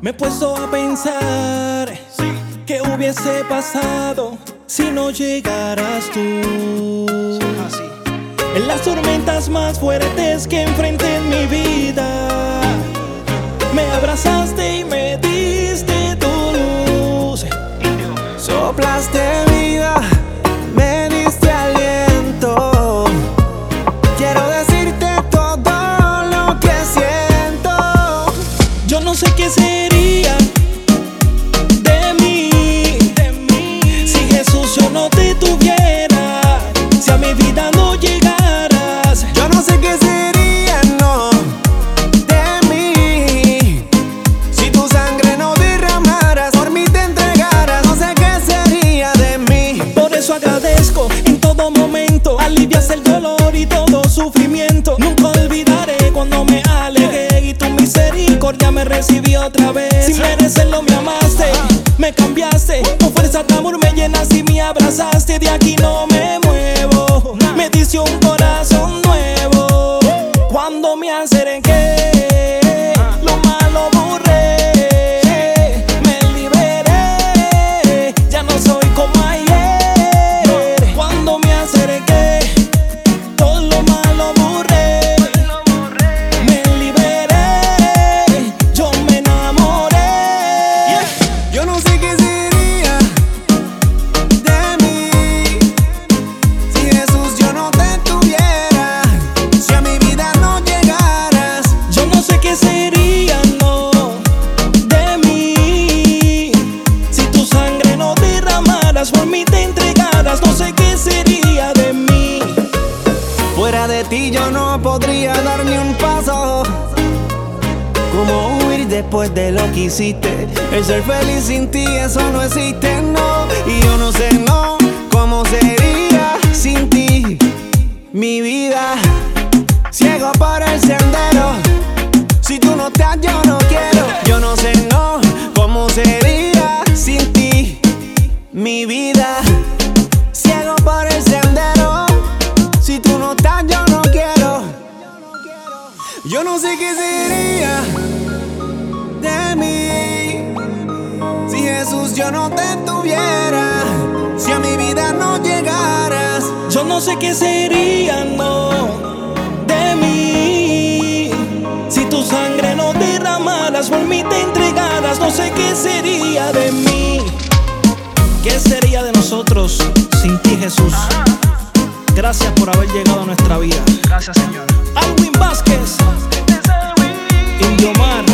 Me he puesto a pensar qué hubiese pasado si no llegaras tú. En las tormentas más fuertes que enfrenté en mi vida, me abrazaste y me diste tu luz. Soplaste vida, me diste aliento. Quiero decirte todo lo que siento. Yo no sé qué sería de mí si Jesús yo no te tuviera, si a mi vida no llegaras. Yo no sé qué sería, no, de mí si tu sangre no derramaras, por mí te entregaras. No sé qué sería de mí. Por eso agradezco en todo momento, alivias el dolor y todo sufrimiento. Nunca olvidaré cuando me alejé y tu misericordia me recibió otra vez. Sin merecerlo me amaste, me cambiaste, con fuerza de amor me llenaste y me abrazaste. De aquí no me muevo, me diste un corazón nuevo. Cuando me acerqué, lo malo borré, me liberé, ya no soy como ayer. Cuando me acerqué, todo lo malo borré, me liberé, yo me enamoré. Yo no sé qué sería de mí si Jesús yo no te tuviera, si a mi vida no llegaras. Yo no sé qué sería, no, de mí si tu sangre no derramaras, por mí te entregaras. No sé qué sería de mí. Fuera de ti yo no podría dar ni un paso. ¿Cómo huir después de lo que hiciste? El ser feliz sin ti, eso no existe, no. Y yo no sé, no, cómo sería sin ti mi vida. Ciego por el sendero, si tú no estás yo no quiero. Yo no sé, no, cómo sería sin ti mi vida. Ciego por el sendero, si tú no estás yo no quiero. Yo no sé qué sería de mí si Jesús yo no te tuviera, si a mi vida no llegaras. Yo no sé qué sería, no, de mí si tu sangre no derramaras, por mí te entregaras. No sé qué sería de mí. ¿Qué sería de nosotros sin ti, Jesús? Gracias por haber llegado a nuestra vida. Gracias, Señor. Alwin Vázquez, Indio Mar.